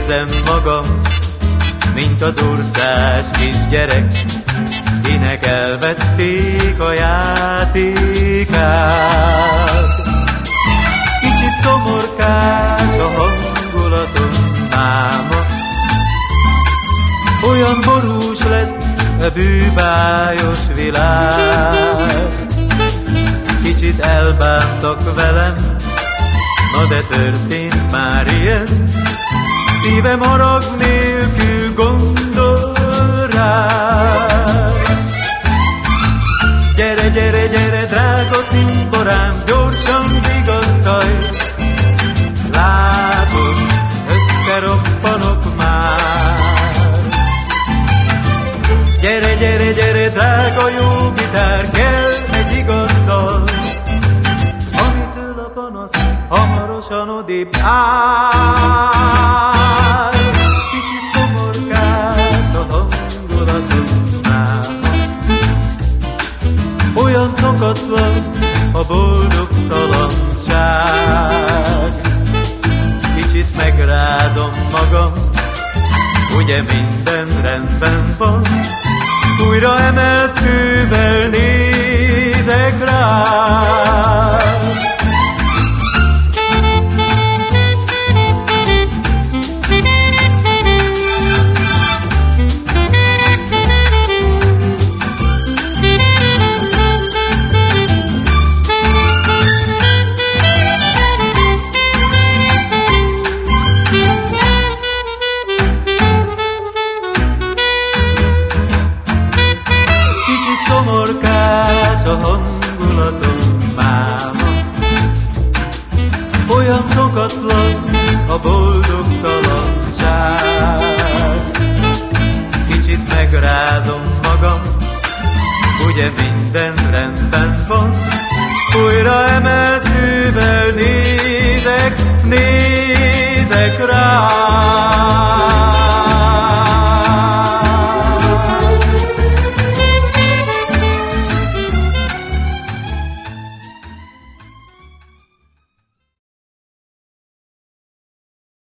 érzem magam, mint a durcás kisgyerek, kinek elvették a játékát. Kicsit szomorkás a hangulatom máma, olyan borús lett a bűbájos világ. Kicsit elbántak velem, na de történt már ilyen, szívem harag nélkül gondol rád. Gyere, gyere, gyere, drága cimborám, gyorsan vigasztalj, látod, összeroppanok már. Gyere, gyere, gyere, drága jó gitár, kell egy igaz dal, amitől a panasz hamarosan odébb áll. Kicsit szomorkás a hangulatom máma, olyan szokatlan a boldogtalanság. Kicsit megrázom magam, ugye minden rendben van, újra emelt fővel nézek rád. Szomorkás a hangulatom máma, olyan szokatlan a boldogtalanság. Kicsit megrázom magam, ugye minden rendben